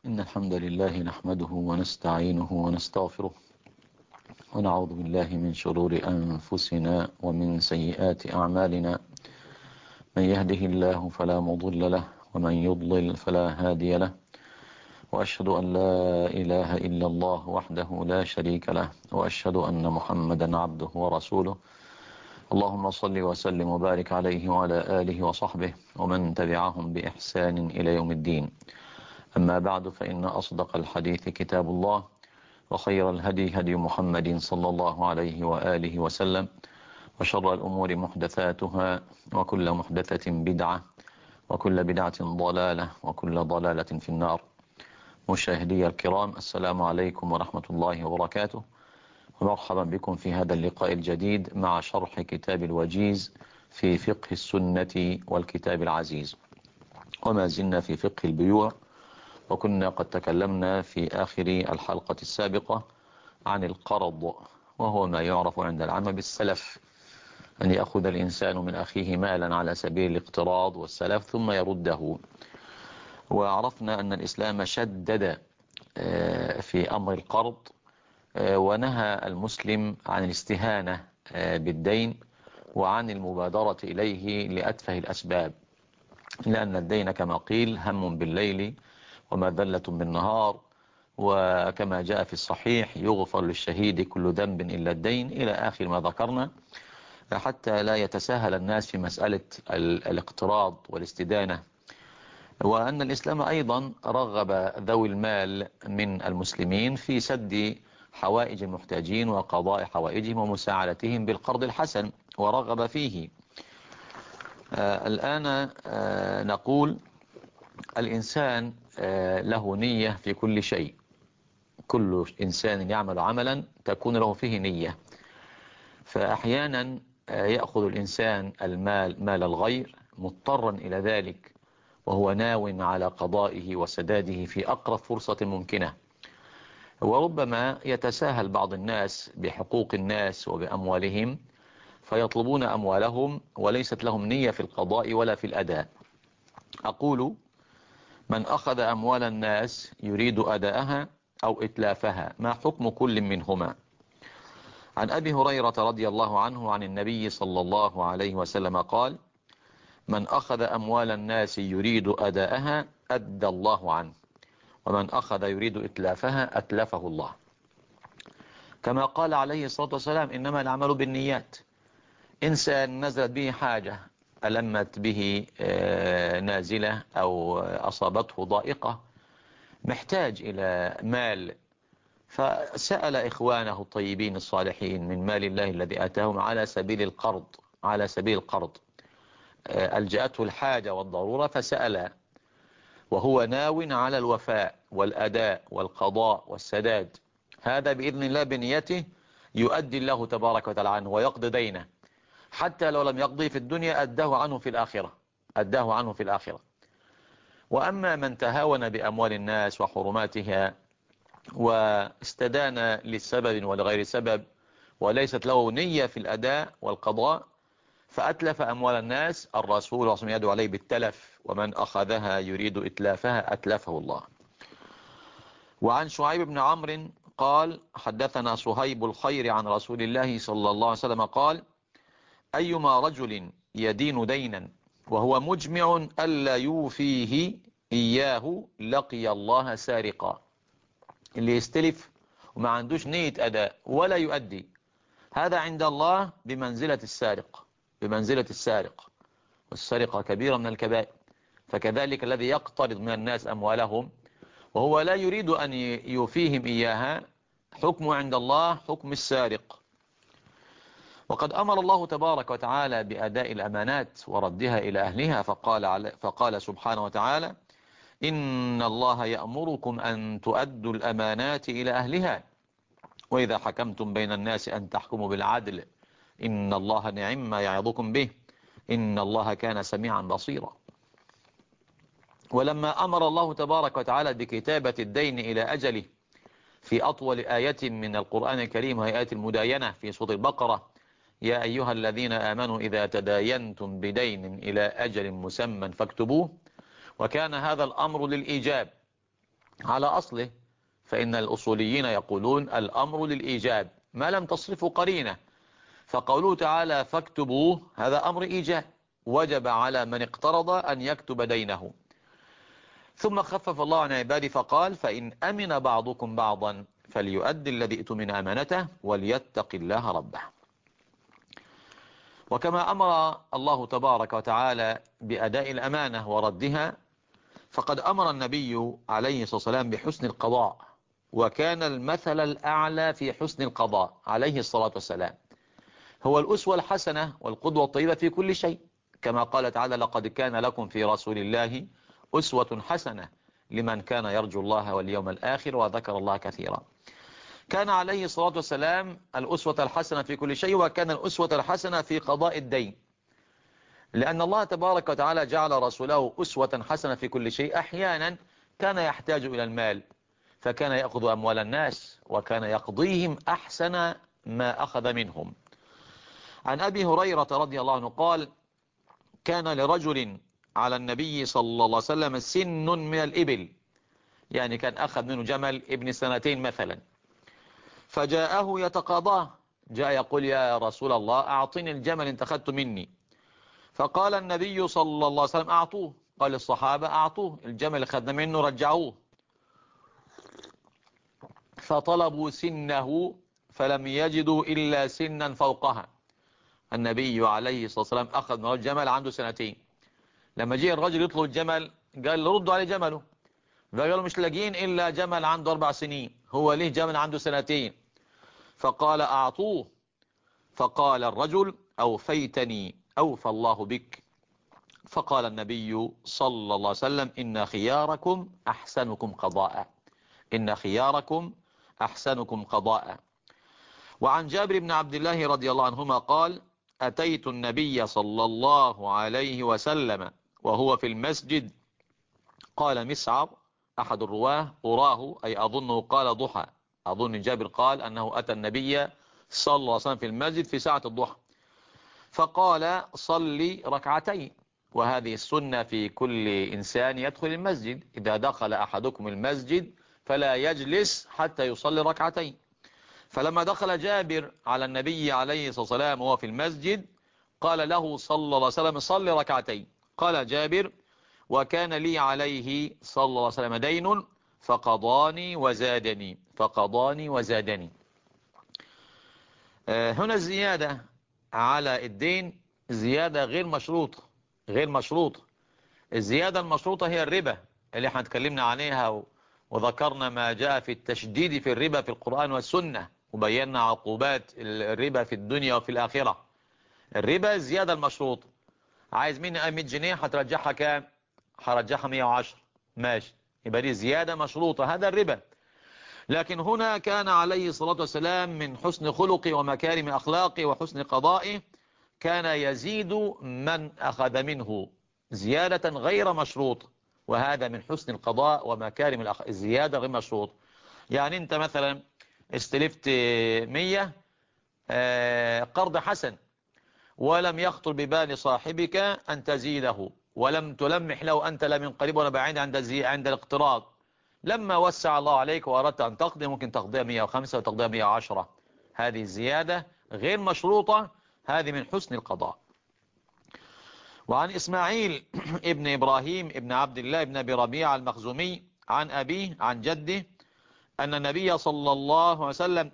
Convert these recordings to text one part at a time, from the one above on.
إن الحمد لله نحمده ونستعينه ونستغفره ونعوذ بالله من شرور أنفسنا ومن سيئات أعمالنا. من يهده الله فلا مضل له ومن يضلل فلا هادي له، وأشهد أن لا إله إلا الله وحده لا شريك له، وأشهد أن محمدا عبده ورسوله. اللهم صل وسلم وبارك عليه وعلى آله وصحبه ومن تبعهم بإحسان إلى يوم الدين. أما بعد، فإن أصدق الحديث كتاب الله، وخير الهدي هدي محمد صلى الله عليه وآله وسلم، وشر الأمور محدثاتها، وكل محدثة بدعة، وكل بدعة ضلالة، وكل ضلالة في النار. مشاهدي الكرام، السلام عليكم ورحمة الله وبركاته، ومرحبا بكم في هذا اللقاء الجديد مع شرح كتاب الوجيز في فقه السنة والكتاب العزيز. وما زلنا في فقه البيوع، وكنا قد تكلمنا في آخر الحلقة السابقة عن القرض، وهو ما يعرف عند العامة بالسلف، أن يأخذ الإنسان من أخيه مالا على سبيل الاقتراض والسلف ثم يرده. وعرفنا أن الإسلام شدد في أمر القرض، ونهى المسلم عن الاستهانة بالدين وعن المبادرة إليه لأتفه الأسباب، لأن الدين كما قيل هم بالليل ومذلة بالنهار، وكما جاء في الصحيح يغفر للشهيد كل ذنب إلا الدين، إلى آخر ما ذكرنا، حتى لا يتساهل الناس في مسألة الاقتراض والاستدانة. وأن الإسلام أيضا رغب ذوي المال من المسلمين في سد حوائج المحتاجين وقضاء حوائجهم ومساعدتهم بالقرض الحسن، ورغب فيه. الآن نقول الإنسان له نية في كل شيء. كل إنسان يعمل عملا تكون له فيه نية، فأحيانا يأخذ الإنسان المال، مال الغير، مضطرا إلى ذلك، وهو ناو على قضائه وسداده في أقرب فرصة ممكنة. وربما يتساهل بعض الناس بحقوق الناس وبأموالهم، فيطلبون أموالهم وليست لهم نية في القضاء ولا في الأداء. أقول: من أخذ أموال الناس يريد أداءها أو إتلافها، ما حكم كل منهما؟ عن أبي هريرة رضي الله عنه عن النبي صلى الله عليه وسلم قال: من أخذ أموال الناس يريد أداءها أدى الله عنه، ومن أخذ يريد إتلافها أتلفه الله. كما قال عليه الصلاة والسلام: إنما الأعمال بالنيات. إنسان نزلت به حاجة، ألمت به نازلة أو أصابته ضائقة، محتاج إلى مال، فسأل إخوانه الطيبين الصالحين من مال الله الذي آتاهم على سبيل القرض، على سبيل القرض. ألجأته الحاجة والضرورة فسأل، وهو ناو على الوفاء والأداء والقضاء والسداد. هذا بإذن الله بنيته يؤدي الله تبارك وتعالى عنه ويقضي دينه، حتى لو لم يقضي في الدنيا أداه عنه في الآخرة، أداه عنه في الآخرة. وأما من تهاون بأموال الناس وحرماتها واستدان للسبب ولغير سبب، وليست له نية في الأداء والقضاء، فأتلف أموال الناس، الرسول صلى الله عليه وسلم يدعو عليه بالتلف: ومن أخذها يريد إتلافها أتلفه الله. وعن شعيب بن عمرو قال: حدثنا صهيب الخير عن رسول الله صلى الله عليه وسلم قال: أيما رجل يدين دينا وهو مجمع ألا يوفيه إياه لقي الله سارقا. اللي يستلف وما عندوش نية أداء ولا يؤدي، هذا عند الله بمنزلة السارق، بمنزلة السارق، والسرقة كبيرة من الكبائر. فكذلك الذي يقترض من الناس أموالهم وهو لا يريد أن يوفيهم إياها، حكم عند الله حكم السارق. وقد أمر الله تبارك وتعالى بأداء الأمانات وردها إلى أهلها، فقال سبحانه وتعالى: إن الله يأمركم أن تؤدوا الأمانات إلى أهلها، وإذا حكمتم بين الناس أن تحكموا بالعدل، إن الله نعم ما يعظكم به، إن الله كان سميعا بصيرا. ولما أمر الله تبارك وتعالى بكتابة الدين إلى أجله في أطول آية من القرآن الكريم، وهي آية المداينة في سورة البقرة: يا أيها الذين آمنوا إذا تداينتم بدين إلى أجل مسمى فاكتبوه، وكان هذا الأمر للإيجاب. على أصله، فإن الأصوليين يقولون الأمر للإيجاب ما لم تصرفه قرينة، فقوله تعالى فاكتبوه هذا أمر إيجاب، وجب على من اقترض أن يكتب دينه. ثم خفف الله عن عباده فقال فإن أمن بعضكم بعضا فليؤدي الذي ائتمن أمانته وليتق الله ربه. وكما أمر الله تبارك وتعالى بأداء الأمانة وردها، فقد أمر النبي عليه الصلاة والسلام بحسن القضاء، وكان المثل الأعلى في حسن القضاء عليه الصلاة والسلام، هو الأسوة الحسنة والقدوة الطيبة في كل شيء، كما قال تعالى لقد كان لكم في رسول الله أسوة حسنة لمن كان يرجو الله واليوم الآخر وذكر الله كثيرا. كان عليه الصلاة والسلام الأسوة الحسنة في كل شيء، وكان الأسوة الحسنة في قضاء الدين، لأن الله تبارك وتعالى جعل رسوله أسوة حسنة في كل شيء. أحيانا كان يحتاج إلى المال فكان يأخذ أموال الناس وكان يقضيهم أحسن ما أخذ منهم. عن أبي هريرة رضي الله عنه قال كان لرجل على النبي صلى الله عليه وسلم سن من الإبل، يعني كان أخذ منه جمل ابن سنتين مثلا، فجاءه يتقاضاه، جاء يقول يا رسول الله أعطني الجمل انت أخذته مني، فقال النبي صلى الله عليه وسلم أعطوه. قال الصحابة أعطوه الجمل اللي أخذنا منه رجعوه، فطلبوا سنه فلم يجدوا إلا سنا فوقها. النبي عليه الصلاة والسلام أخذ من الجمل عنده سنتين، لما جاء الرجل يطلب الجمل قال ردوا عليه جمله، فقالوا مش لاقين إلا جمل عنده 4 سنين، هو ليه جمل عنده سنتين؟ فقال أعطوه. فقال الرجل أوفيتني أوفى الله بك. فقال النبي صلى الله عليه وسلم إن خياركم أحسنكم قضاء، إن خياركم أحسنكم قضاء. وعن جابر بن عبد الله رضي الله عنهما قال أتيت النبي صلى الله عليه وسلم وهو في المسجد، قال مسعر أحد الرواه أراه أي أظنه قال ضحى، أظن جابر قال أنه أتى النبي صلى الله عليه وسلم في المسجد في ساعة الضحى، فقال صلي ركعتين، وهذه السنة في كل إنسان يدخل المسجد، إذا دخل أحدكم المسجد فلا يجلس حتى يصلي ركعتين. فلما دخل جابر على النبي عليه الصلاة والسلام وهو في المسجد قال له صلى الله عليه وسلم صلي ركعتين. قال جابر وكان لي عليه صلى الله عليه وسلم دين فقضاني وزادني، فقضاني وزادني. هنا الزيادة على الدين زيادة غير مشروطة، غير مشروطة. الزيادة المشروطة هي الربا اللي احنا اتكلمنا عليها وذكرنا ما جاء في التشديد في الربا في القرآن والسنة، وبينا عقوبات الربا في الدنيا وفي الآخرة. الربا الزيادة المشروطة، عايز مني 100 جنيه هترجعها كام؟ هرجعها 110، ماشي، يبقى دي زيادة مشروطة، هذا الربا. لكن هنا كان عليه الصلاة والسلام من حسن خلقه ومكارم أخلاقه وحسن قضائه كان يزيد من أخذ منه زيادة غير مشروط، وهذا من حسن القضاء ومكارم الزيادة غير مشروط. يعني انت مثلا استلفت 100 قرض حسن، ولم يخطر ببال صاحبك أن تزيده، ولم تلمح له أنت لا من قريب ولا بعيد عند الاقتراض، لما وسع الله عليك وأردت أن تقضي ممكن تقضيها 105 وتقضيها 110، هذه الزيادة غير مشروطة، هذه من حسن القضاء. وعن إسماعيل ابن إبراهيم ابن عبد الله ابن أبي ربيعة المخزومي عن أبيه عن جده أن النبي صلى الله عليه وسلم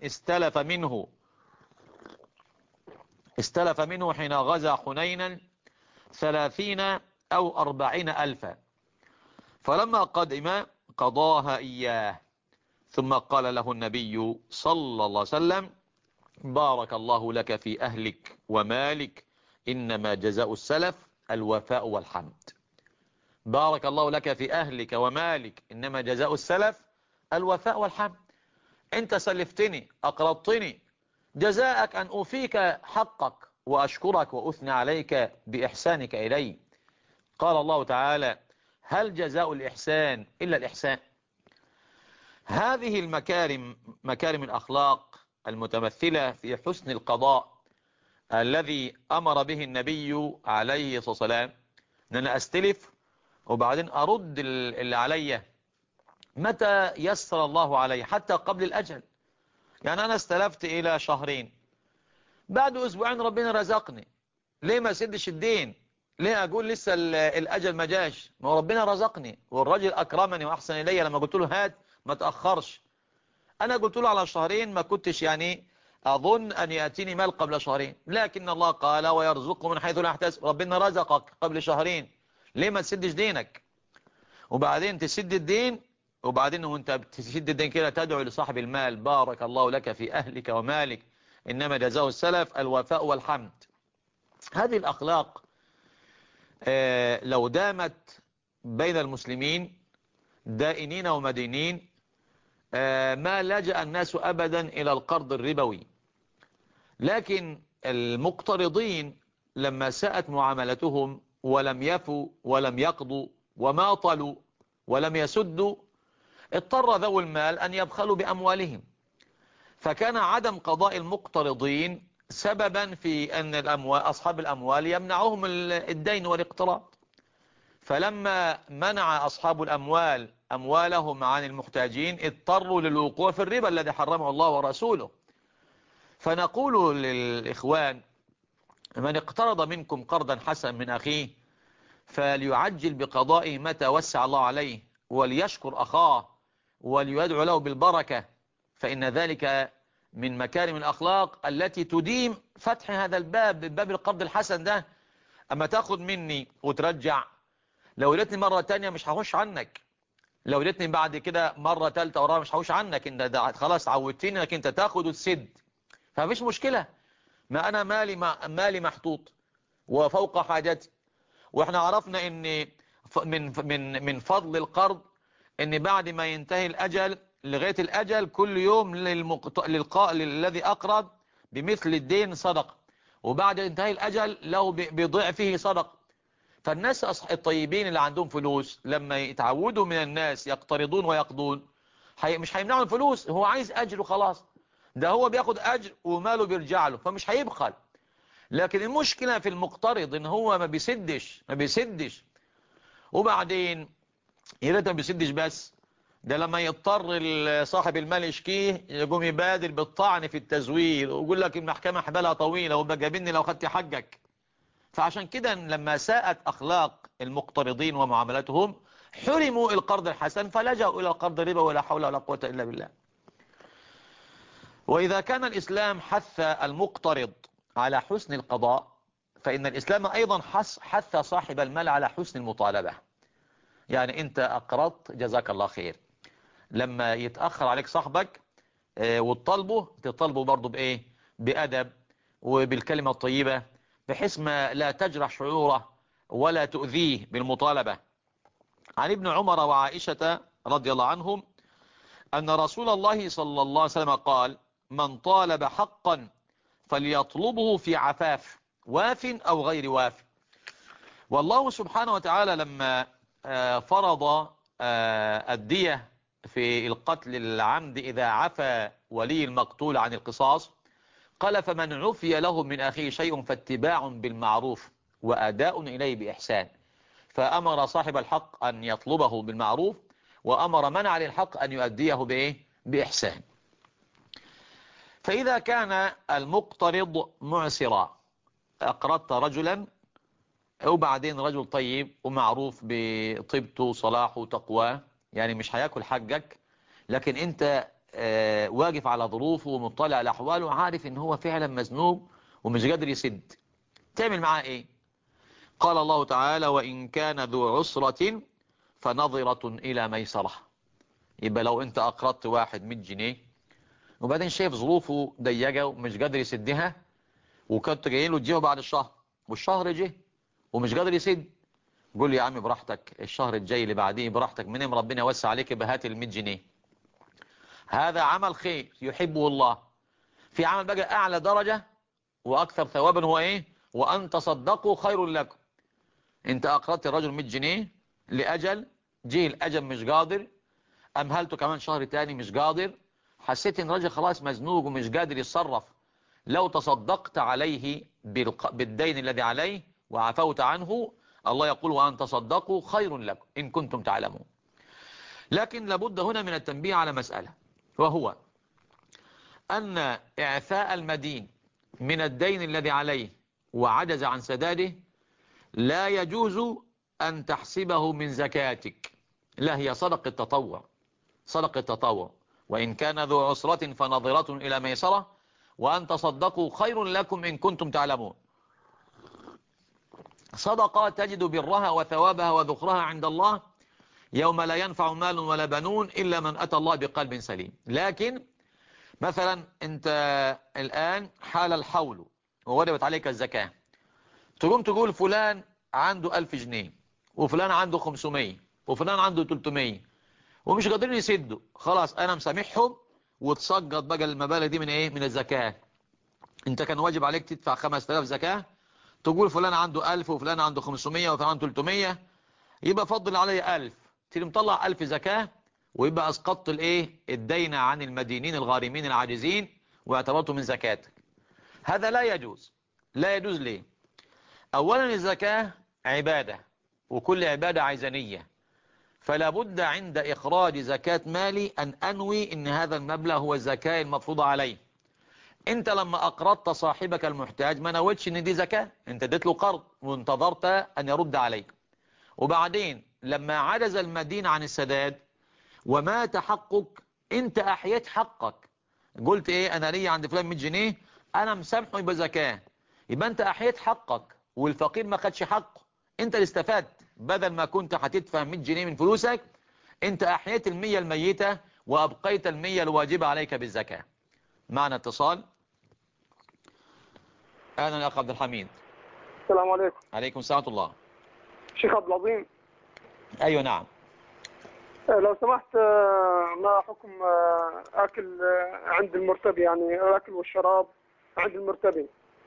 استلف منه حين غزا حنينا 30 أو 40 ألفا، فلما قدم قضاها إياه، ثم قال له النبي صلى الله عليه وسلم بارك الله لك في أهلك ومالك، إنما جزاء السلف الوفاء والحمد. بارك الله لك في أهلك ومالك، إنما جزاء السلف الوفاء والحمد. أنت سلفتني أقرضتني، جزاءك أن أوفيك حقك وأشكرك وأثني عليك بإحسانك إلي. قال الله تعالى هل جزاء الإحسان إلا الإحسان؟ هذه المكارم مكارم الأخلاق المتمثلة في حسن القضاء الذي أمر به النبي عليه الصلاة والسلام، أن أنا أستلف وبعدين أرد اللي عليا متى يسر الله علي حتى قبل الأجل. يعني أنا استلفت إلى شهرين، بعد أسبوعين ربنا رزقني، ليه ما سدش الدين؟ ليه أقول لسه الأجل ما جاش؟ ما هو ربنا رزقني والراجل أكرمني وأحسن إلي لما قلت له هات ما تأخرش. أنا قلت له على شهرين، ما كنتش يعني أظن أن يأتيني مال قبل شهرين، لكن الله قال ويرزقه من حيث لا يحتسب. ربنا رزقك قبل شهرين، ليه ما تسدش دينك؟ وبعدين تسد الدين، وبعدين وانت بتسد الدين كده تدعو لصاحب المال بارك الله لك في أهلك ومالك، إنما جزاء السلف الوفاء والحمد. هذه الأخلاق لو دامت بين المسلمين دائنين ومدينين ما لجأ الناس أبدا إلى القرض الربوي. لكن المقترضين لما ساءت معاملتهم ولم يفوا ولم يقضوا وماطلوا ولم يسدوا، اضطر ذو المال أن يبخلوا بأموالهم، فكان عدم قضاء المقترضين سببا في أن أصحاب الأموال يمنعهم الدين والاقتراض. فلما منع أصحاب الأموال أموالهم عن المحتاجين اضطروا للوقوع في الربا الذي حرمه الله ورسوله. فنقول للإخوان: من اقترض منكم قرضا حسنا من أخيه فليعجل بقضائه متى وسع الله عليه، وليشكر أخاه وليدعو له بالبركة، فإن ذلك من مكارم الأخلاق التي تديم فتح هذا باب القرض الحسن ده. أما تاخد مني وترجع، لو ريتني مرة تانية مش هخش عنك، لو ريتني بعد كده مرة تالتة ورابعة مش هخش عنك، انت خلاص عودتني انك انت تاخد وتسد، فمفيش مشكلة. ما انا مالي محطوط وفوق حاجتي. واحنا عرفنا ان من فضل القرض ان بعد ما ينتهي الاجل لغاية الاجل كل يوم للذي اقرض بمثل الدين صدقة، وبعد انتهاء الاجل له بضعفه صدقة. فالناس الطيبين اللي عندهم فلوس لما يتعودوا من الناس يقترضون ويقضون مش هيمنعوا الفلوس، هو عايز اجر وخلاص، ده هو بياخد اجر وماله بيرجع له فمش هيبخل. لكن المشكلة في المقترض ان هو ما بيسدش. وبعدين يا ريت ما بيسدش بس، ده لما يضطر صاحب المال يشكيه يقوم يبادر بالطعن في التزوير ويقول لك المحكمة حبالها طويلة وبقى جابني لو خدت حقك. فعشان كده لما ساءت أخلاق المقترضين ومعاملتهم حرموا القرض الحسن فلجأوا إلى القرض الربا، ولا حول ولا قوة إلا بالله. وإذا كان الإسلام حث المقترض على حسن القضاء، فإن الإسلام أيضا حث صاحب المال على حسن المطالبة. يعني أنت أقرضت جزاك الله خير، لما يتأخر عليك صاحبك تطالبه برضه بإيه؟ بأدب وبالكلمة الطيبة، بحيث ما لا تجرح شعوره ولا تؤذيه بالمطالبة. عن ابن عمر وعائشة رضي الله عنهم أن رسول الله صلى الله عليه وسلم قال: من طالب حقا فليطلبه في عفاف واف أو غير واف. والله سبحانه وتعالى لما فرض الدية في القتل العمد إذا عفى ولي المقتول عن القصاص، قال: فمن عفي له من أخيه شيء فاتباع بالمعروف وأداء إليه بإحسان. فأمر صاحب الحق أن يطلبه بالمعروف، وأمر من عليه الحق أن يؤديه بإيه؟ بإحسان. فإذا كان المقترض معسرا، أقرضت رجلا وبعدين رجل طيب ومعروف بطيبته وصلاحه وتقواه، يعني مش هياكل حقك، لكن انت واقف على ظروفه ومطلع على أحواله وعارف ان هو فعلا مزنوق ومش قادر يسد، تعمل معاه ايه؟ قال الله تعالى: وإن كان ذو عسرة فنظرة إلى ميسرة. يبقى لو انت أقرضت واحد 100 جنيه وبعدين شايف ظروفه ضيقة ومش قادر يسدها، وكنت جاي له تجيه بعد الشهر والشهر جه ومش قادر يسد، قول لي يا عم براحتك، الشهر الجاي اللي بعديه براحتك، منهم ربنا يوسع عليك بهات ال 100 جنيه. هذا عمل خير يحبه الله. في عمل بقى أعلى درجة وأكثر ثوابا، هو إيه؟ وأن تصدقوا خير لكم. أنت أقرضت الرجل 100 جنيه لأجل، جه الأجل مش قادر، أمهلته كمان شهر تاني مش قادر، حسيت إن الرجل خلاص مزنوق ومش قادر يتصرف، لو تصدقت عليه بالدين الذي عليه وعفوت عنه، الله يقول: وأن تصدقوا خير لكم إن كنتم تعلمون. لكن لابد هنا من التنبيه على مسألة، وهو أن إعفاء المدين من الدين الذي عليه وعجز عن سداده لا يجوز أن تحسبه من زكاتك، لا، هي صدقة تطوع، صدقة تطوع، وإن كان ذو عسرة فنظرة إلى ميسرة وأن تصدقوا خير لكم إن كنتم تعلمون. صدقة تجد برها وثوابها وذخرها عند الله يوم لا ينفع مال ولا بنون إلا من أتى الله بقلب سليم. لكن مثلا أنت الآن حال الحول ووجبت عليك الزكاة، تقوم تقول فلان عنده 1000 جنيه وفلان عنده 500 وفلان عنده 300 ومش قادرين يسدوا، خلاص أنا مسامحهم وتسقط بقى المبالغ دي من إيه؟ من الزكاة. أنت كان واجب عليك تدفع 5000 زكاة، تقول فلان عنده 1000 وفلان عنده 500 وفلان عنده 300، يبقى فضل علي 1000، تيجي مطلع 1000 زكاة ويبقى أسقطت الإيه؟ الدين عن المدينين الغارمين العاجزين واعتبرته من زكاتك. هذا لا يجوز. لا يجوز ليه؟ أولا الزكاة عبادة، وكل عبادة عايزة نية، فلا بد عند إخراج زكاة مالي أن أنوي إن هذا المبلغ هو الزكاة المفروضة عليه. أنت لما أقرضت صاحبك المحتاج ما نويتش إن دي زكاة، أنت اديت له قرض وانتظرت أن يرد عليك، وبعدين لما عجز المدين عن السداد ومات حقك أنت أحييت حقك، قلت إيه؟ أنا لي عند فلان 100 جنيه أنا مسامحه يبقى زكاة، يبقى أنت أحييت حقك والفقير ما خدش حقه، أنت اللي استفدت، بدل ما كنت هتدفع 100 جنيه من فلوسك أنت أحييت 100 الميتة وأبقيت 100 الواجبة عليك بالزكاة. معنا اتصال. أهلا يا أخ عبد الحميد. السلام عليكم. عليكم السلام ورحمة الله. شيخ عبد العظيم. أيوة نعم. لو سمحت، ما حكم أكل عند المرتبي، يعني الأكل والشراب عند المرتبي،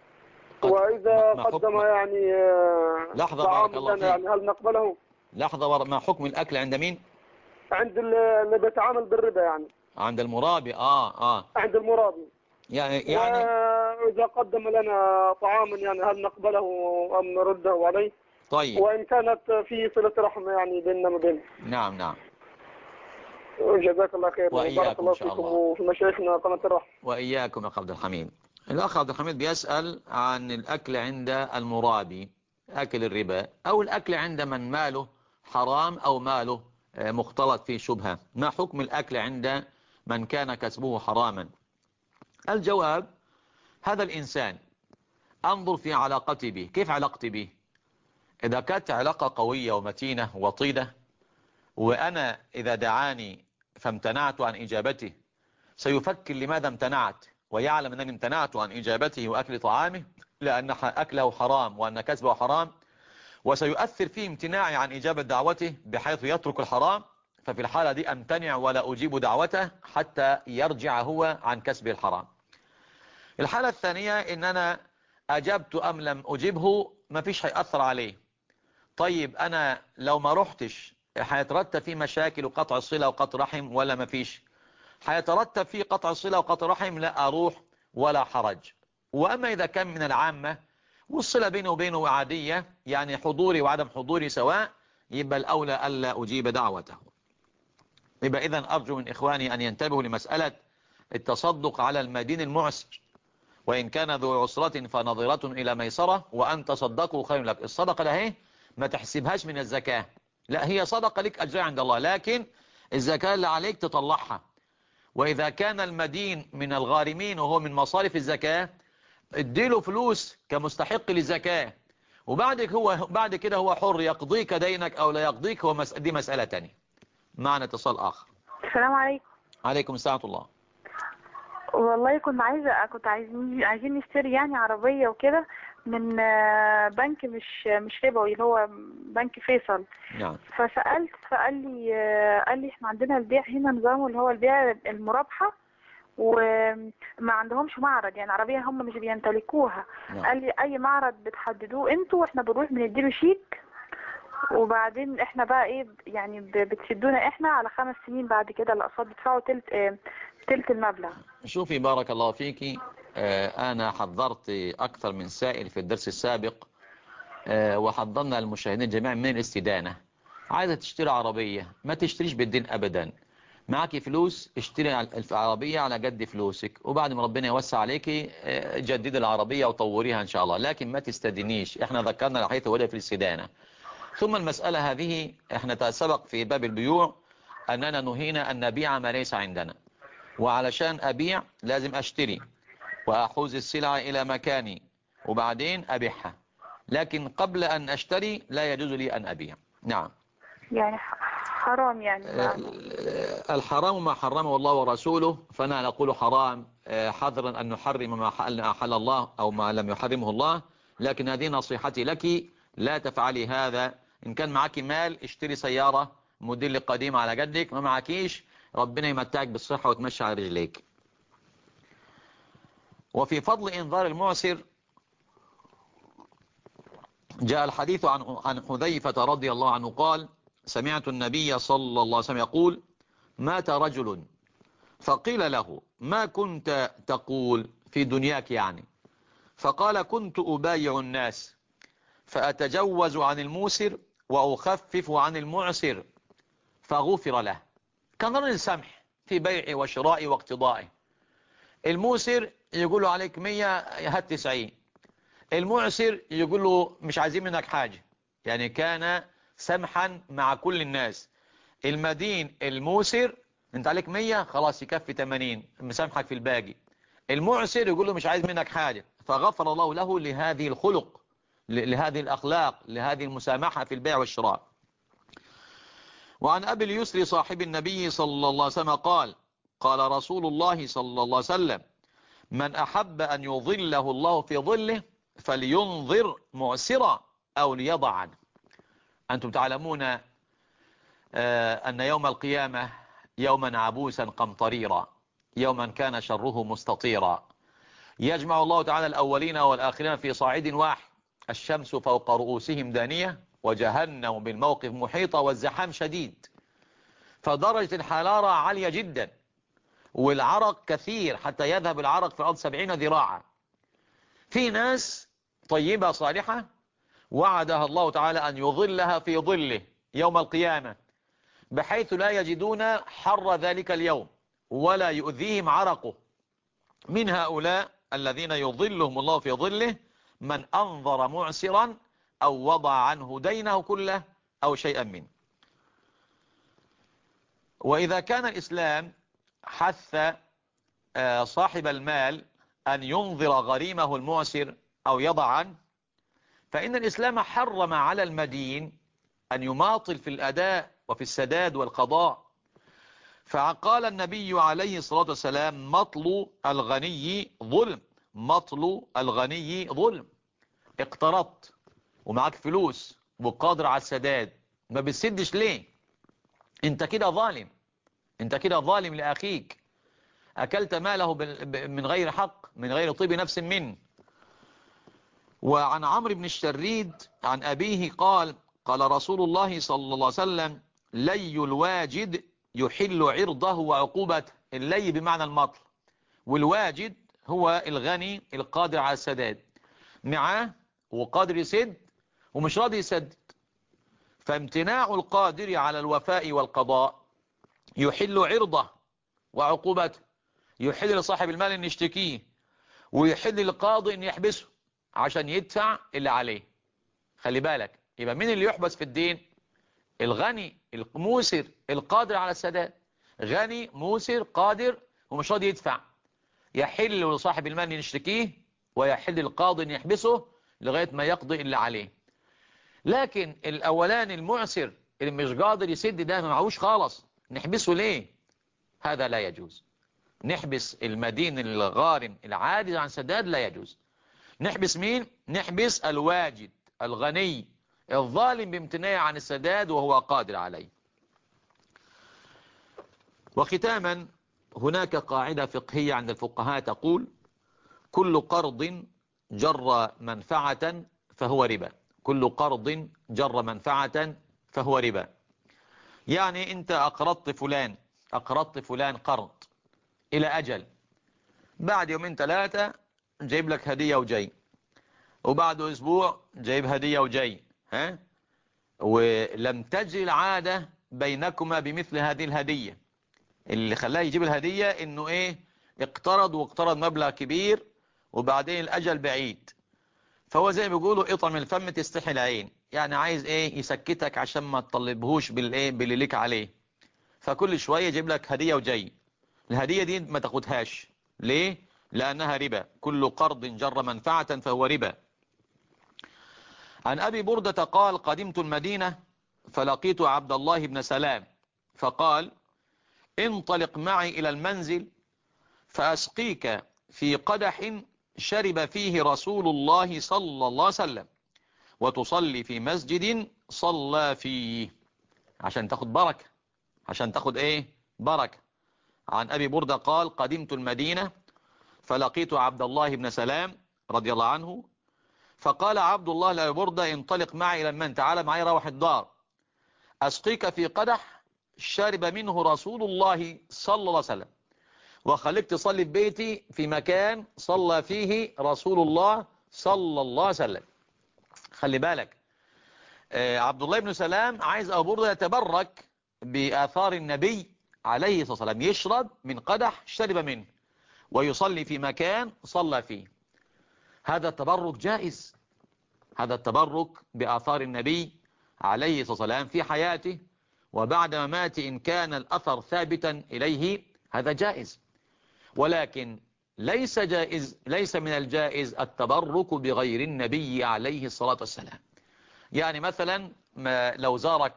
وإذا قدم يعني لحظة طعام بارك الله لنا، فيك. يعني هل نقبله؟ لحظة، ما حكم الأكل عند مين؟ عند اللي بيتعامل بالربا، يعني عند المرابي. عند المرابي. يعني وإذا قدم لنا طعاما يعني هل نقبله أم نرده عليه؟ طيب. وإن كانت في صلة رحم يعني بيننا وبينه. نعم. جزاك الله خير وبارك وإياكم الله إن شاء فيكم الله. وفي مشايخنا قناة الرحمة. وإياكم يا أخ عبد الحميد. الأخ عبد الحميد بيسأل عن الأكل عند المرابي، أكل الربا، أو الأكل عند من ماله حرام أو ماله مختلط فيه شبهة. ما حكم الأكل عند من كان كسبه حراما؟ الجواب: هذا الإنسان أنظر في علاقتي به، كيف علاقتي به؟ إذا كانت علاقة قوية ومتينة وطيدة، وأنا إذا دعاني فامتنعت عن إجابته سيفكر لماذا امتنعت، ويعلم أنني امتنعت عن إجابته وأكل طعامه لأن أكله حرام وأن كسبه حرام، وسيؤثر فيه امتناعي عن إجابة دعوته بحيث يترك الحرام، ففي الحالة دي أمتنع ولا أجيب دعوته حتى يرجع هو عن كسب الحرام. الحالة الثانية إن أنا أجبت أم لم أجبه مفيش هيأثر عليه. طيب أنا لو ما رحتش هيترتب فيه مشاكل وقطع الصلة وقطع رحم ولا مفيش؟ هيترتب فيه قطع الصلة وقطع رحم، لا أروح ولا حرج. وأما إذا كان من العامة والصلة بينه وبينه عادية، يعني حضوري وعدم حضوري سواء، يبقى الأولى ألا أجيب دعوته. يبقى إذن أرجو من إخواني أن ينتبهوا لمسألة التصدق على المدين المعسر، وإن كان ذو عسرة فنظرة إلى ميسرة وأن تصدقوا خير لك. الصدقة ده ما تحسبهاش من الزكاة، لا، هي صدقة لك أجر عند الله، لكن الزكاة اللي عليك تطلعها. وإذا كان المدين من الغارمين وهو من مصارف الزكاة اديله فلوس كمستحق للزكاة، بعد كده هو حر يقضيك دينك أو لا يقضيك، دي مسألة تانية. معنا اتصال آخر. السلام عليكم. عليكم السلام ورحمة الله. والله كنت عايزين نشتري يعني عربية وكده من بنك مش ربوي، اللي هو بنك فيصل. نعم. فسألت قال لي احنا عندنا البيع هنا نظامه اللي هو البيع المرابحة، وما عندهمش معرض، يعني عربية هم مش بيمتلكوها. نعم. قال لي اي معرض بتحددوه انتوا واحنا بنروح بنديله شيك، وبعدين احنا بقى ايه يعني بتشدونا احنا على 5 سنين، بعد كده الاقساط بتدفعوا تلت المبلغ. شوفي بارك الله فيكي، أنا حضرت أكثر من سائل في الدرس السابق، وحضرنا المشاهدين جميعا من الاستدانة. عايزة تشتري عربية، ما تشتريش بالدين أبدا. معك فلوس، اشتري العربية على قد فلوسك، وبعد ما ربنا يوسع عليك جدد العربية وطوريها إن شاء الله، لكن ما تستدينيش. احنا ذكرنا الحديث ولا في الاستدانة. ثم المسألة هذه احنا سبق في باب البيوع أننا نهينا أن نبيع ما ليس عندنا، وعلشان أبيع لازم أشتري وأحوز السلعة إلى مكاني وبعدين أبيعها، لكن قبل أن أشتري لا يجوز لي أن أبيع. نعم. يعني حرام يعني الحرام ما حرمه الله ورسوله، فأنا نقول حرام حذرا أن نحرم ما أحل الله أو ما لم يحرمه الله. لكن هذه نصيحتي لك، لا تفعلي هذا. إن كان معك مال اشتري سيارة موديل قديم على قدك، ما معكيش ربنا يمتعك بالصحة وتمشي على رجليك. وفي فضل إنذار المعسر جاء الحديث عن حذيفة رضي الله عنه قال: سمعت النبي صلى الله عليه وسلم يقول: مات رجل فقيل له: ما كنت تقول في دنياك يعني؟ فقال: كنت أبايع الناس فأتجوز عن الموسر وأخفف عن المعسر، فغفر له. كان رجل سمح في بيعه وشرائه واقتضائه. الموسر يقول له عليك 100 هات 90، المعسر يقول له مش عايزين منك حاجة. يعني كان سمحا مع كل الناس. المدين الموسر انت عليك 100 خلاص يكفي 80 مسامحك في الباقي. المعسر يقول له مش عايز منك حاجة، فغفر الله له لهذه الخلق، لهذه الأخلاق، لهذه المسامحة في البيع والشراء. وعن أبي اليسر صاحب النبي صلى الله عليه وسلم قال: قال رسول الله صلى الله عليه وسلم: من أحب أن يظله الله في ظله فلينظر معسرا أو ليضع عنه. أنتم تعلمون أن يوم القيامة يوما عبوسا قمطريرا، يوما كان شره مستطيرا، يجمع الله تعالى الأولين والآخرين في صعيد واحد، الشمس فوق رؤوسهم دانية وجهنم بالموقف محيطة والزحام شديد، فدرجة الحرارة عالية جدا والعرق كثير حتى يذهب العرق في الأرض 70 ذراعا. في ناس طيبة صالحة وعدها الله تعالى أن يظلها في ظله يوم القيامة بحيث لا يجدون حر ذلك اليوم ولا يؤذيهم عرقه. من هؤلاء الذين يظلهم الله في ظله من أنظر معسرا أو وضع عنه دينه كله أو شيئا منه. وإذا كان الإسلام حث صاحب المال أن ينظر غريمه المعسر أو يضع عنه، فإن الإسلام حرم على المدين أن يماطل في الأداء وفي السداد والقضاء. فقال النبي عليه الصلاة والسلام: مطل الغني ظلم، مطل الغني ظلم. اقترضت ومعك فلوس وقادر على السداد، ما بتسدش ليه؟ انت كده ظالم، انت كده ظالم لأخيك، أكلت ماله من غير حق، من غير طيب نفس منه. وعن عمرو بن الشريد عن أبيه قال: قال رسول الله صلى الله عليه وسلم: لي الواجد يحل عرضه وعقوبته. اللي بمعنى المطل، والواجد هو الغني القادر على السداد، معاه وقادر يسد ومش راضي يسدد، فامتناع القادر على الوفاء والقضاء يحل عرضه وعقوبته، يحل لصاحب المال ان يشتكيه، ويحل للقاضي ان يحبسه عشان يدفع اللي عليه. خلي بالك، يبقى مين اللي يحبس في الدين؟ الغني الموسر القادر على السداد، غني موسر قادر ومش راضي يدفع، يحل لصاحب المال ان يشتكيه ويحل للقاضي ان يحبسه لغاية ما يقضي اللي عليه. لكن الاولاني المعسر اللي مش قادر يسد ده ما معهوش خالص، نحبسه ليه؟ هذا لا يجوز. نحبس المدين الغارم العاجز عن سداد لا يجوز. نحبس مين؟ نحبس الواجد الغني الظالم بامتناع عن السداد وهو قادر عليه. وختاما، هناك قاعدة فقهية عند الفقهاء تقول: كل قرض جر منفعة فهو ربا، كل قرض جر منفعة فهو ربا. يعني انت اقرضت فلان قرض الى اجل، بعد يومين 3 جايب لك هدية وجاي، وبعد اسبوع جايب هدية وجاي، ها؟ ولم تجري العادة بينكما بمثل هذه الهدية. اللي خلاه يجيب الهدية انه ايه، واقترض مبلغ كبير وبعدين الاجل بعيد. فهو زي ما بيقولوا اطعم الفم تستحي العين، يعني عايز ايه يسكتك عشان ما تطلبهوش بالايه باللي ليك عليه. فكل شوية يجيب لك هدية وجاي. الهدية دي ما تاخدهاش. ليه؟ لأنها ربا، كل قرض جر منفعة فهو ربا. عن أبي بردة قال قدمت المدينة فلقيت عبد الله بن سلام فقال انطلق معي إلى المنزل فأسقيك في قدح شرب فيه رسول الله صلى الله عليه وسلم وتصلي في مسجد صلى فيه، عشان تاخد بركة، عشان تاخد ايه بركة. عن أبي بردة قال قدمت المدينة فلقيت عبد الله بن سلام رضي الله عنه فقال عبد الله لأبي بردة انطلق معي إلى المن، تعالى معي روح الدار أسقيك في قدح شرب منه رسول الله صلى الله عليه وسلم وخليك تصلي في بيتي في مكان صلى فيه رسول الله صلى الله عليه وسلم. خلي بالك، عبد الله بن سلام عايز أبو بردة يتبرك بآثار النبي عليه الصلاة والسلام، يشرب من قدح شرب منه ويصلي في مكان صلى فيه. هذا التبرك جائز، هذا التبرك بآثار النبي عليه الصلاة والسلام في حياته وبعد مماته إن كان الأثر ثابتا إليه هذا جائز. ولكن ليس من الجائز التبرك بغير النبي عليه الصلاة والسلام. يعني مثلا لو زارك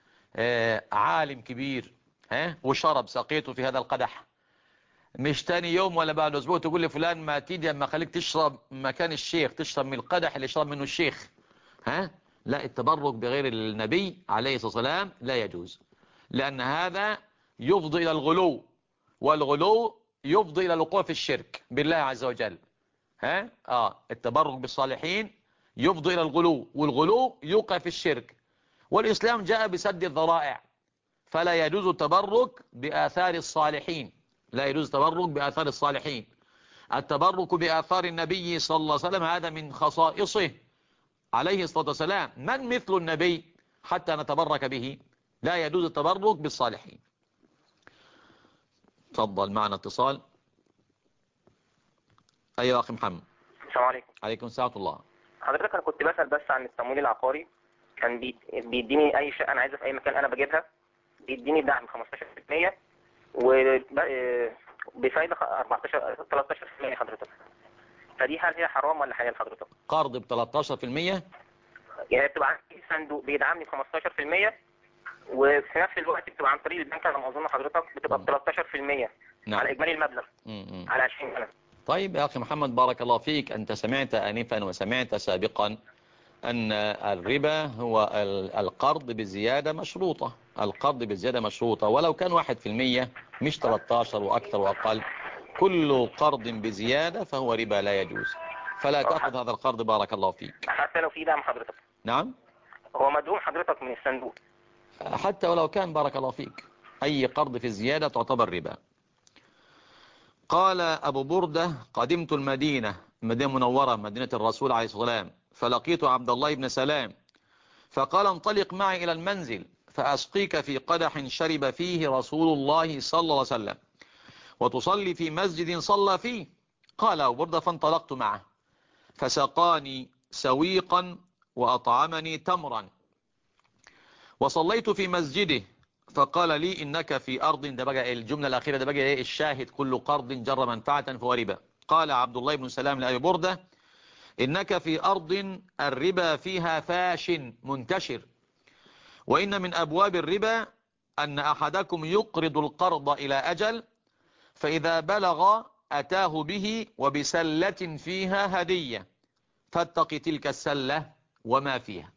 عالم كبير وشرب سقيته في هذا القدح، مش تاني يوم ولا بعد اسبوع تقول لي فلان ما تيجي اما خليك تشرب مكان الشيخ، تشرب من القدح اللي شرب منه الشيخ. لا، التبرك بغير النبي عليه الصلاة والسلام لا يجوز، لأن هذا يفضي إلى الغلو، والغلو يفضي إلى الوقوع في الشرك بالله عز وجل. التبرك بالصالحين يفضي إلى الغلو، والغلو يوقع في الشرك، والإسلام جاء بسد الذرائع، فلا يجوز التبرك بآثار الصالحين، لا يجوز التبرك بآثار الصالحين. التبرك بآثار النبي صلى الله عليه وسلم هذا من خصائصه عليه الصلاة والسلام. من مثل النبي حتى نتبرك به؟ لا يجوز التبرك بالصالحين. تفضل معنا اتصال. أيها أخي محمد. السلام عليكم. عليكم السلام ورحمة الله. حضرتك انا كنت بسأل بس عن التمويل العقاري، كان بيديني اي شقة انا عايزها في اي مكان انا بجيبها، بيديني دعم 15% وبفايدة 13% حضرتك. فدي هل هي حرام ولا حلال حضرتك؟ قرض ب 13%؟ يعني بتبقى عندي صندوق بيدعمني ب 15% وفي نفس الوقت بتبقى عن طريق البنك على ما اظن حضرتك بتبقى ب 13%. نعم. على اجمالي المبلغ على 20 سنة. طيب يا أخي محمد بارك الله فيك، أنت سمعت آنفا وسمعت سابقا أن الربا هو القرض بزيادة مشروطة، القرض بزيادة مشروطة ولو كان 1% مش 13 وأكثر وأقل، كل قرض بزيادة فهو ربا لا يجوز، فلا تأخذ هذا القرض بارك الله فيك. حتى لو في دعم حضرتك؟ نعم، هو مدعوم حضرتك من الصندوق حتى ولو كان بارك الله فيك، أي قرض في الزيادة تعتبر ربا. قال أبو بردة قدمت المدينة المنورة مدينة الرسول عليه الصلاة والسلام فلقيت عبد الله بن سلام فقال انطلق معي إلى المنزل فأسقيك في قدح شرب فيه رسول الله صلى الله عليه وسلم وتصلي في مسجد صلى فيه. قال أبو بردة فانطلقت معه فسقاني سويقا وأطعمني تمرا وصليت في مسجده فقال لي إنك في أرض، ده بقى الجملة الأخيرة، ده بقى إيه الشاهد، كل قرض جر منفعة فهو ربا. قال عبد الله بن سلام لأبي بردة إنك في أرض الربا فيها فاش منتشر، وإن من أبواب الربا أن أحدكم يقرض القرض إلى أجل فإذا بلغ أتاه به وبسلة فيها هدية فاتق تلك السلة وما فيها.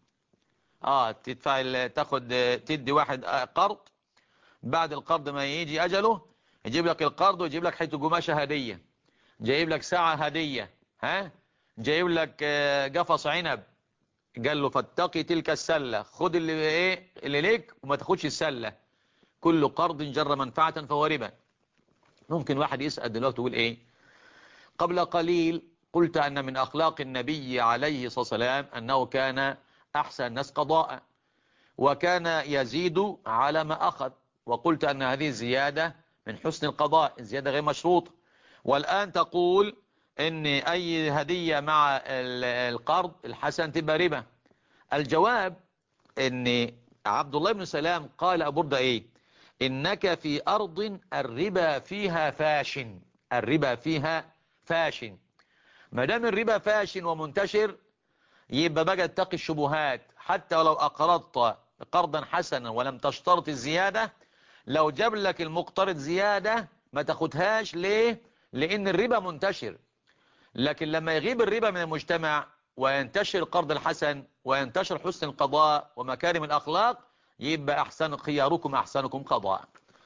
تدفع تدي واحد قرض، بعد القرض ما يجي أجله يجيب لك القرض ويجيب لك حيث قماشة هدية، جايب لك ساعة هدية، جايب لك قفص عنب، قال له فاتقي تلك السلة، خد اللي ليك وما تاخدش السلة، كل قرض جر منفعة فهو ربا. ممكن واحد يسأل دلوقتي يقول قبل قليل قلت أن من أخلاق النبي عليه الصلاة والسلام أنه كان أحسن الناس قضاء، وكان يزيد على ما أخذ، وقلت أن هذه زيادة من حسن القضاء، زيادة غير مشروطة. والآن تقول إن أي هدية مع القرض الحسن تبقى ربا. الجواب إن عبد الله بن سلام قال أبو بردة إيه؟ إنك في أرض الربا فيها فاش. الربا فيها فاش. ما دام الربا فاش ومنتشر يبقى بقى اتقي الشبهات. حتى ولو أقرضت قرضا حسنا ولم تشترط الزيادة، لو جاب لك المقترض زيادة ما تاخدهاش. ليه؟ لأن الربا منتشر. لكن لما يغيب الربا من المجتمع وينتشر القرض الحسن وينتشر حسن القضاء ومكارم الأخلاق، يبقى أحسن خياركم أحسنكم قضاء.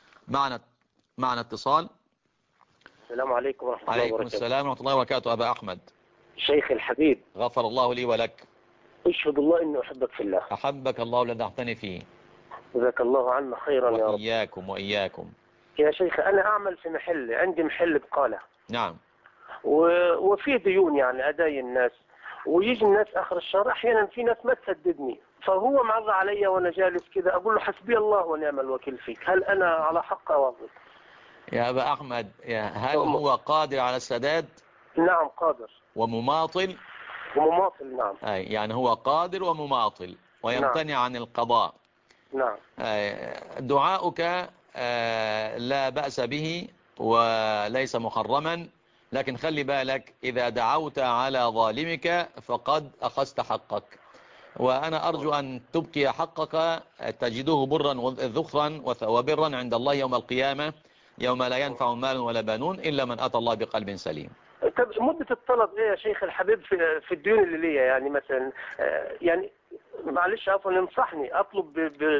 معنا اتصال. السلام عليكم ورحمة الله عليكم وبركاته. السلام ورحمة الله وبركاته. أبا أحمد، شيخ الحبيب، غفر الله لي ولك. أشهد الله إني أحبك في الله. أحبك الله الذي أحتني فيه. جزاك الله عنا خيرا يا رب. وإياكم وإياكم. يا شيخ أنا أعمل في محل، عندي محل بقالة. نعم. وفي ديون يعني أداي الناس، ويجي الناس آخر الشهر أحيانا في ناس ما تسددني، فهو معرض علي وأنا جالس كذا أقول له حسبي الله ونعم الوكيل فيك، هل أنا على حق أو أضل؟ يا أبا أحمد، هل هو قادر على السداد؟ نعم قادر. ومماطل؟ ومماطل نعم. يعني هو قادر ومماطل ويمتنع عن القضاء. نعم. دعاؤك لا بأس به وليس محرما، لكن خلي بالك إذا دعوت على ظالمك فقد أخذت حقك. وأنا أرجو أن تبقي حقك تجده برا ذخرا وبرا عند الله يوم القيامة، يوم لا ينفع مال ولا بنون إلا من أتى الله بقلب سليم. طب مدة الطلب ايه يا شيخ الحبيب في الديون اللي ليا؟ يعني مثلا يعني معلش عفوا انصحني اطلب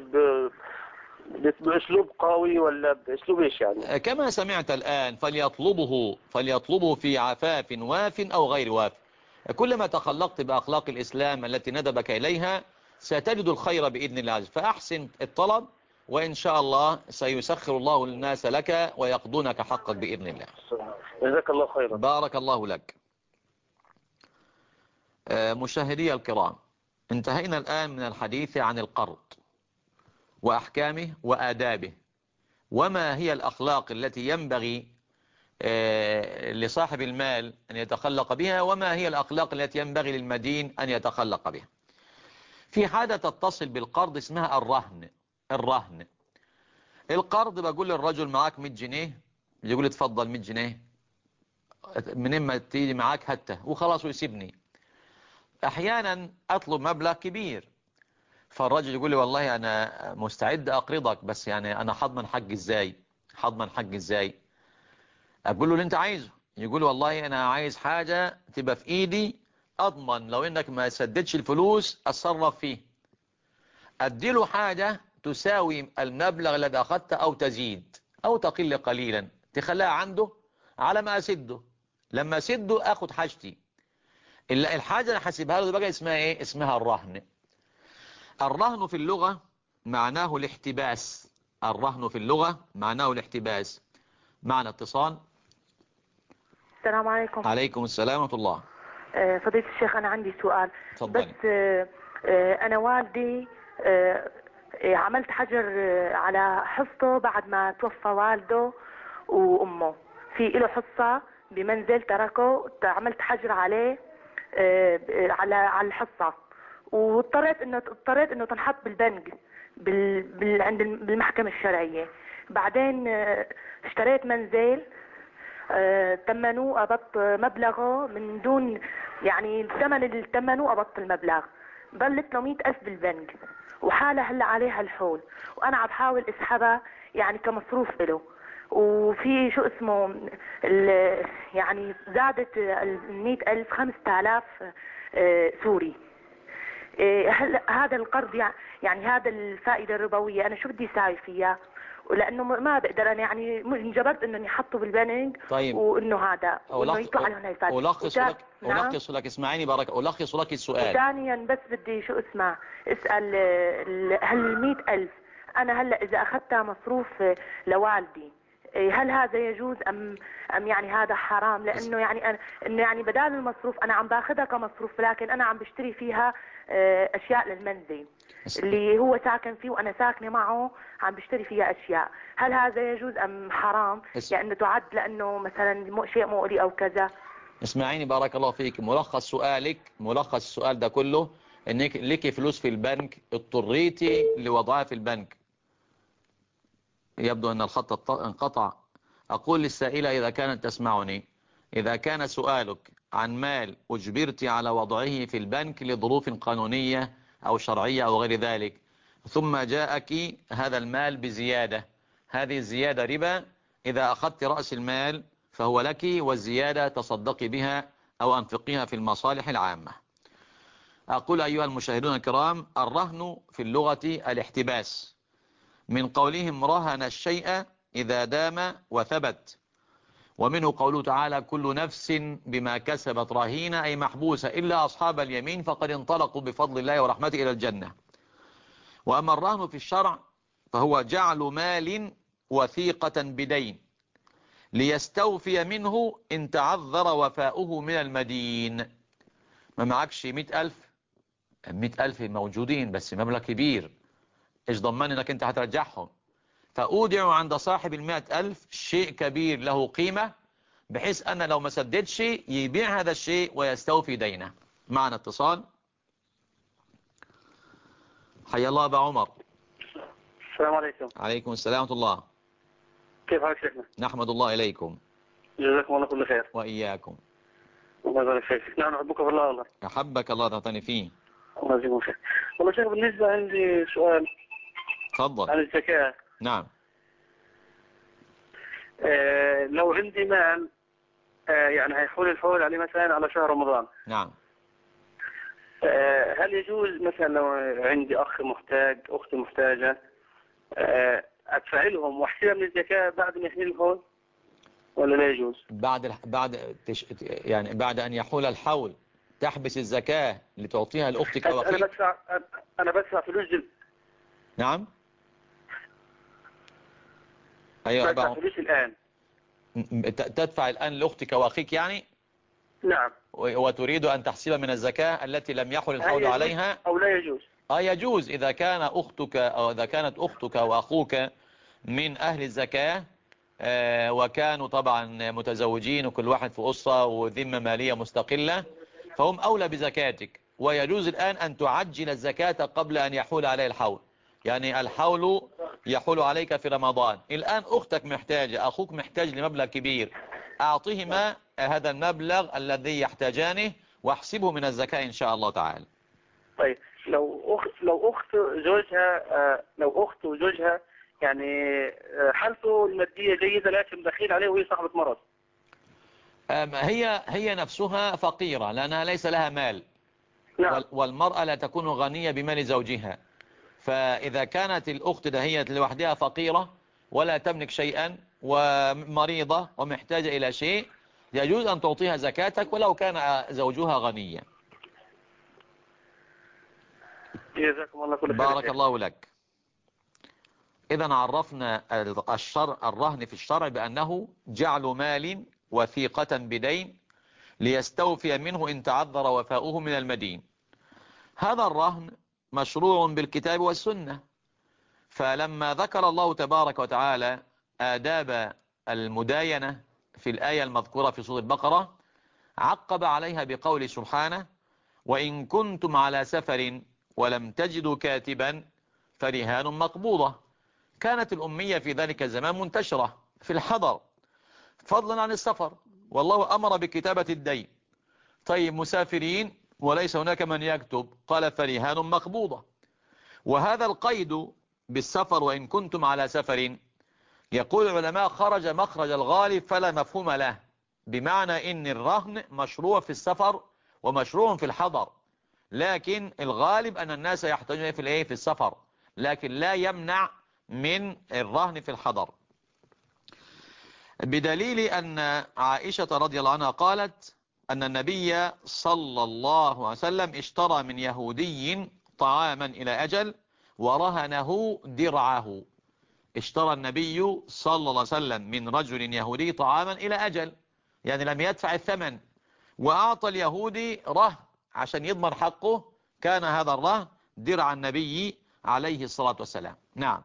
باسلوب قوي ولا باسلوب ايش يعني؟ كما سمعت الآن، فليطلبه في عفاف واف أو غير واف. كلما تخلقت بأخلاق الإسلام التي ندبك إليها ستجد الخير بإذن الله عز وجل. فأحسن الطلب وإن شاء الله سيسخر الله الناس لك ويقضونك حقك بإذن الله. جزاك الله خيرا. بارك الله لك. مشاهدي الكرام، انتهينا الآن من الحديث عن القرض وأحكامه وآدابه، وما هي الأخلاق التي ينبغي لصاحب المال أن يتخلق بها، وما هي الأخلاق التي ينبغي للمدين أن يتخلق بها. في حاجة تتصل بالقرض اسمها الرهن. القرض بقول للرجل معاك 100 جنيه، يقول اتفضل 100 جنيه، منين ما تيجي معاك حتى وخلاص ويسيبني. أحيانا أطلب مبلغ كبير، فالرجل يقول لي والله أنا مستعد أقرضك، بس يعني أنا حضمن حق إزاي؟ أقول له اللي أنت عايزه. يقول لي والله أنا عايز حاجة تبقى في إيدي أضمن لو إنك ما سددش الفلوس أتصرف فيه. أديله حاجة تساوي المبلغ الذي أخذته أو تزيد أو تقل قليلا، تخليها عنده على ما أسده. لما أسده أخذ حاجتي. الحاجة اللي حاسبها له بقى اسمها إيه؟ اسمها الرهن. الرهن في اللغة معناه الاحتباس. الرهن في اللغة معناه الاحتباس. معنا اتصال. السلام عليكم. عليكم السلام ورحمة الله. فضيلة الشيخ أنا عندي سؤال. تفضلي. بس أنا والدي عملت حجر على حصته بعد ما توفى والده وأمه، في له حصة بمنزل تركه، عملت حجر عليه على الحصة، واضطريت انه تنحط بالبنك عند بالمحكمة الشرعية. بعدين اشتريت منزل ثمنه قبضت مبلغه من دون يعني الثمن اللي ثمنه قبضت المبلغ، ضلت له 100,000 بالبنك، وحالة هلا عليها الحول، وانا عم بحاول اسحبها يعني كمصروف له. وفي شو اسمه يعني زادت 100,000 5,000 سوري. هلا هذا القرض يعني هذا الفائدة الربوية أنا شو بدي ساوي فيها؟ ولأنه ما بقدر أنا يعني انجبرت إنه يحطوا بالبنك. طيب. وإنه هذا وإنه يطلع عليهم الفائدة. ألخص لك اسمعيني بارك، ألخص لك السؤال. وثانيا بس بدي شو اسمه اسأل هل 100,000 أنا هلا إذا أخذتها مصروف لوالدي هل هذا يجوز ام يعني هذا حرام؟ لانه يعني أنا انه يعني بدال المصروف انا عم باخذها كمصروف، لكن انا عم بشتري فيها اشياء للمنزل اللي هو ساكن فيه وانا ساكنه معه، عم بشتري فيها اشياء. هل هذا يجوز ام حرام؟ لانه تعد لانه مثلا شيء مؤذي او كذا. اسمعيني بارك الله فيك، ملخص سؤالك، ملخص السؤال ده كله انك لك فلوس في البنك اضطريتي لوضعها في البنك. يبدو ان الخط انقطع. اقول للسائلة اذا كانت تسمعني، اذا كان سؤالك عن مال اجبرت على وضعه في البنك لظروف قانونية او شرعية او غير ذلك، ثم جاءك هذا المال بزيادة، هذه الزيادة ربا. اذا اخذت رأس المال فهو لك، والزيادة تصدقي بها او انفقيها في المصالح العامة. اقول ايها المشاهدون الكرام، الرهن في اللغة الاحتباس، من قولهم رهن الشيء إذا دام وثبت، ومنه قوله تعالى كل نفس بما كسبت رهينة، أي محبوسة إلا أصحاب اليمين فقد انطلقوا بفضل الله ورحمته إلى الجنة. وأما الرهن في الشرع فهو جعل مال وثيقة بدين ليستوفي منه إن تعذر وفاؤه من المدين. ما معكش 100,000، 100,000 موجودين بس مبلغ كبير، إيش ضمن إنك أنت هترجعهم؟ فأودع عند صاحب 100,000 شيء كبير له قيمة، بحيث أن لو ما سددش يبيع هذا الشيء ويستوفي دينه. معنا اتصال. حيا الله أبا عمر. السلام عليكم. عليكم السلام ورحمة الله. كيف حالك شيخنا؟ نحمد الله إليكم. جزاكم الله كل خير. وإياكم. الله يبارك فيك. نحن نحبك في الله والله. أحبك الله تعطيني فيه. الله يجزيكم خير. والله شيخ بالنسبة عندي سؤال. تفضل. عن الزكاة. نعم. لو عندي مال يعني هيحول الحول عليه مثلا على شهر رمضان. نعم. هل يجوز مثلا لو عندي أخ محتاج، أخت محتاجة، أدفع لهم واحسبها من الزكاة بعد ما يحول الحول ولا لا يجوز؟ يعني بعد أن يحول الحول تحبس الزكاة لتعطيها لأختك أو أخيك؟ أنا بدفع فلوس نعم. أيوة بدفع فلوس الآن. تدفع الآن لأختك وأخيك يعني؟ نعم. وتريد أن تحسب من الزكاة التي لم يحل الحول عليها؟ أو لا يجوز؟ يجوز إذا كان أختك أو إذا كانت أختك وأخوك من أهل الزكاة، وكانوا طبعا متزوجين وكل واحد في أسرة وذمة مالية مستقلة، فهم أولى بزكاتك. ويجوز الآن أن تعجل الزكاة قبل أن يحول عليه الحول، يعني الحول يحول عليك في رمضان، الآن أختك محتاجة، أخوك محتاج لمبلغ كبير، أعطيهما هذا المبلغ الذي يحتاجانه واحسبه من الزكاة إن شاء الله تعالى. طيب لو أخت وزوجها يعني حالته المادية جيدة لكن بخيل عليه وهي صاحبة مرض. هي نفسها فقيرة لأنها ليس لها مال. نعم. والمرأة لا تكون غنية بمال زوجها، فإذا كانت الأخت دهية لوحدها فقيرة ولا تملك شيئا ومريضة ومحتاجة إلى شيء، يجوز أن تعطيها زكاتك ولو كان زوجها غنيا. جزاكم الله كل خير. بارك الله لك. إذا عرفنا الرهن في الشرع بأنه جعل مال وثيقة بدين ليستوفي منه إن تعذر وفاؤه من المدين. هذا الرهن مشروع بالكتاب والسنة، فلما ذكر الله تبارك وتعالى آداب المداينة في الآية المذكورة في سورة البقرة، عقب عليها بقول سبحانه وإن كنتم على سفر ولم تجدوا كاتبا فرهان مقبوضة. كانت الأمية في ذلك الزمان منتشرة في الحضر فضلا عن السفر، والله أمر بكتابة الدين. طيب مسافرين وليس هناك من يكتب، قال فرهان مقبوضة. وهذا القيد بالسفر وإن كنتم على سفر، يقول العلماء خرج مخرج الغالب فلا مفهوم له، بمعنى إن الرهن مشروع في السفر ومشروع في الحضر، لكن الغالب أن الناس يحتاجون في السفر، لكن لا يمنع من الرهن في الحضر، بدليل أن عائشة رضي الله عنها قالت أن النبي صلى الله عليه وسلم اشترى من يهودي طعاما إلى أجل ورهنه درعه، اشترى النبي صلى الله عليه وسلم من رجل يهودي طعاما إلى أجل، يعني لم يدفع الثمن، وأعطى اليهودي رهن عشان يضمن حقه، كان هذا الرهن درع النبي عليه الصلاة والسلام. نعم.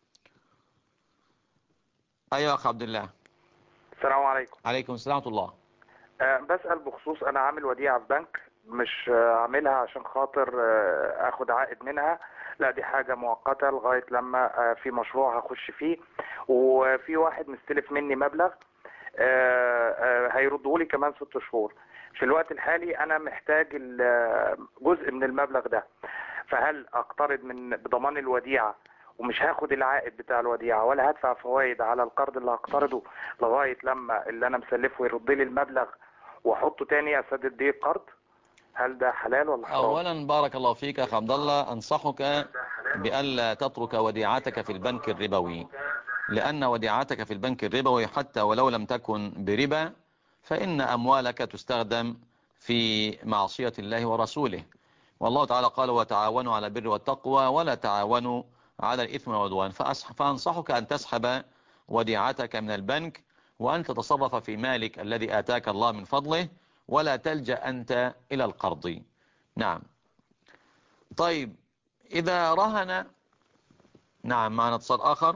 أيها أخ عبد الله. السلام عليكم. عليكم السلام ورحمة الله. بسأل بخصوص أنا عامل وديعة في بنك، مش عاملها عشان خاطر أخد عائد منها، لا دي حاجة مؤقتة لغاية لما في مشروع هخش فيه، وفي واحد مستلف مني مبلغ هيردهولي كمان 6 شهور. في الوقت الحالي أنا محتاج جزء من المبلغ ده، فهل أقترض بضمان الوديعة ومش هاخد العائد بتاع الوديعة ولا هدفع فوائد على القرض اللي هقترضه لغاية لما اللي أنا مسلفه يرد لي المبلغ واحطه تاني اسدد بيه القرض؟ هل ده حلال ولا حرام؟ اولا بارك الله فيك اخ عبد الله، انصحك بألا تترك وديعتك في البنك الربوي، لأن وديعتك في البنك الربوي حتى ولو لم تكن بربا فإن أموالك تستخدم في معصية الله ورسوله، والله تعالى قال وتعاونوا على البر والتقوى ولا تعاونوا على الإثم والعدوان. فأنصحك أن تسحب وديعتك من البنك وأن تتصرف في مالك الذي آتاك الله من فضله، ولا تلجأ أنت إلى القرض. نعم. طيب إذا رهن، نعم معنا اتصال آخر.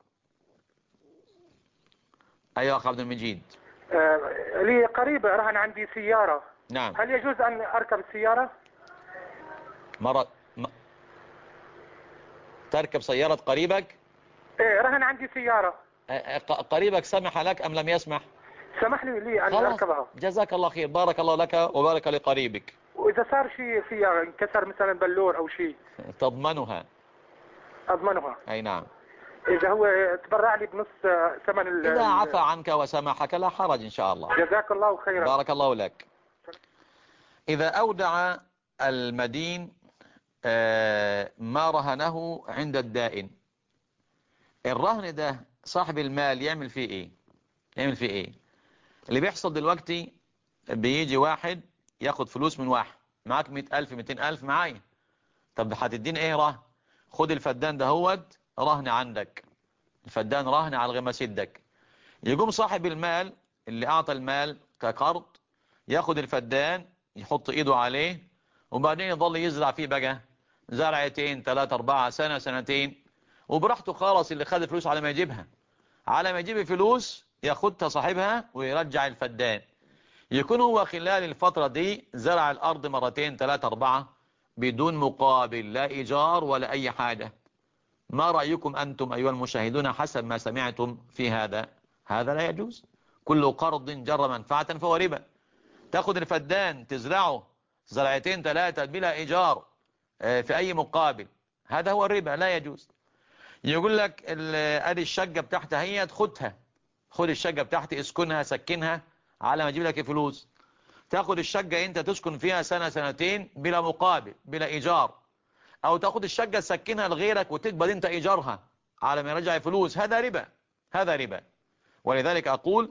أيها أخ عبد المجيد. لي قريب رهن عندي سيارة. نعم. هل يجوز أن أركب السيارة؟ تركب سيارة قريبك؟ إيه رهن عندي سيارة. قريبك سمح لك أم لم يسمح؟ سمح لي أن أركبها. جزاك الله خير، بارك الله لك وبارك لقريبك. وإذا صار شيء فيها انكسر مثلا بلور أو شيء تضمنها؟ أضمنها. أي نعم. إذا هو تبرع لي بنص ثمن إذا عفى عنك وسمحك لا حرج إن شاء الله. جزاك الله خيرا. بارك الله لك. إذا أودع المدين ما رهنه عند الدائن، الرهن ده صاحب المال يعمل فيه إيه؟ يعمل فيه إيه؟ اللي بيحصل دلوقتي بيجي واحد ياخد فلوس من واحد، معاك 100,000 200,000 معايا، طب هتدين إيه رهن؟ خد الفدان ده هود رهن عندك، الفدان رهن على غماس يدك. يقوم صاحب المال اللي أعطى المال كقرض ياخد الفدان يحط إيده عليه، وبعدين يظل يزرع فيه بقى زرعتين 3 4 سنة سنتين، وبراحته خالص. اللي خد فلوس على ما يجيبها، على ما يجيب فلوس ياخدها صاحبها ويرجع الفدان. يكون هو خلال الفترة دي زرع الأرض 2 3 4 بدون مقابل، لا إيجار ولا أي حاجة. ما رأيكم أنتم أيها المشاهدون حسب ما سمعتم في هذا؟ هذا لا يجوز. كل قرض جر منفعة فهو ربا. تاخد الفدان تزرعه 2 3 بلا إيجار في أي مقابل، هذا هو الربا، لا يجوز. يقول لك ادي الشقة بتاعتها هي خدها، خد الشقة بتاعتي اسكنها سكنها على ما اجيب لك فلوس. تاخد الشقة انت تسكن فيها سنة سنتين بلا مقابل بلا ايجار، او تاخد الشقة تسكنها لغيرك وتقبل انت ايجارها على ما يرجع فلوس، هذا ربا، هذا ربا. ولذلك اقول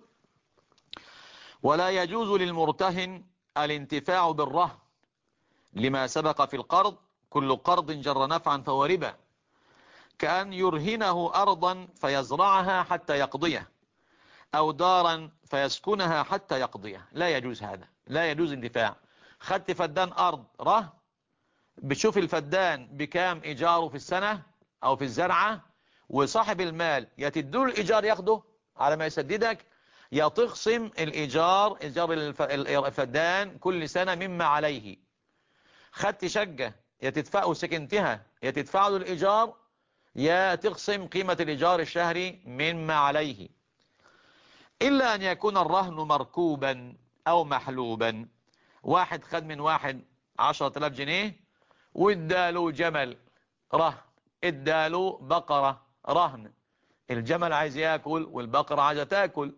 ولا يجوز للمرتهن الانتفاع بالرهن لما سبق في القرض، كل قرض جر نفعا فهو ربا، كأن يرهنه أرضا فيزرعها حتى يقضيه، أو دارا فيسكنها حتى يقضيه. لا يجوز هذا، لا يجوز انتفاع. خدت فدان أرض رهن، بتشوف الفدان بكام إيجاره في السنة أو في الزرعة، وصاحب المال يا تدور الإيجار ياخده على ما يسددك، يا تخصم الإيجار إيجار الفدان كل سنة مما عليه. خدت شقة يا تدفعه سكنتها يا تدفع له الإيجار، يا تقسم قيمة الإيجار الشهري مما عليه، إلا أن يكون الرهن مركوبا أو محلوبا. واحد خد من واحد 10,000 جنيه واداله جمل رهن، اداله بقرة رهن، الجمل عايز يأكل والبقرة عايزة تأكل،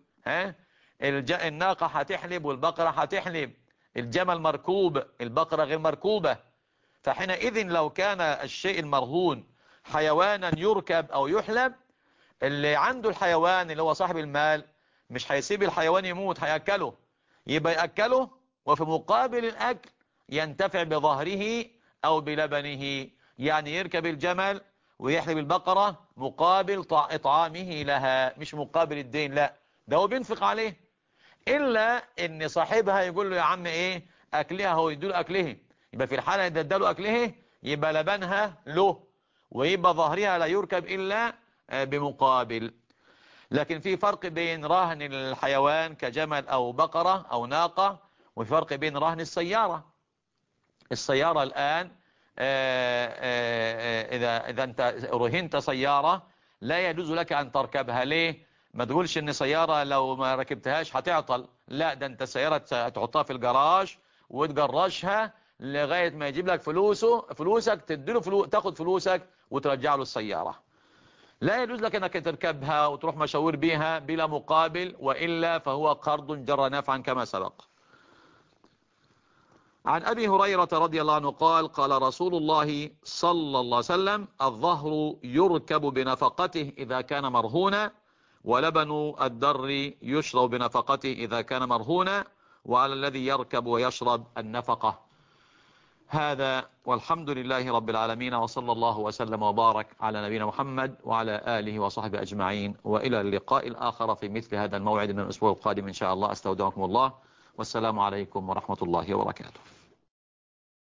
الناقة هتحلب والبقرة هتحلب، الجمل مركوب البقرة غير مركوبة. فحينئذ لو كان الشيء المرهون حيوانا يركب او يحلب، اللي عنده الحيوان اللي هو صاحب المال مش هيسيب الحيوان يموت، هيأكله، يبقى يأكله وفي مقابل الأكل ينتفع بظهره او بلبنه، يعني يركب الجمل ويحلب البقرة مقابل إطعامه لها، مش مقابل الدين، لا ده هو بينفق عليه. إلا إن صاحبها يقول له يا عم إيه أكلها، هو يدوله أكله، يبقى في الحالة إذا اداله أكله يبقى لبنها له، ويبقى ظهرها لا يركب إلا بمقابل. لكن في فرق بين رهن الحيوان كجمل أو بقرة أو ناقة، وفي فرق بين رهن السيارة. السيارة الآن إذا أنت رهنت سيارة لا يجوز لك أن تركبها. ليه؟ ما تقولش إن سيارة لو ما ركبتهاش هتعطل، لا ده أنت السيارة تحطها في الجراج وتجرشها لغاية ما يجيب لك فلوسك، تديله تاخد فلوسك وترجع له السيارة. لا يجوز لك أنك تركبها وتروح مشاوير بيها بلا مقابل، وإلا فهو قرض جر نفعا كما سبق. عن أبي هريرة رضي الله عنه قال قال رسول الله صلى الله عليه وسلم الظهر يركب بنفقته إذا كان مرهونا، ولبن الدر يشرب بنفقته إذا كان مرهونا، وعلى الذي يركب ويشرب النفقة. هذا والحمد لله رب العالمين، وصلى الله وسلم وبارك على نبينا محمد وعلى آله وصحبه أجمعين، وإلى اللقاء الآخر في مثل هذا الموعد من الأسبوع القادم إن شاء الله. أستودعكم الله، والسلام عليكم ورحمة الله وبركاته.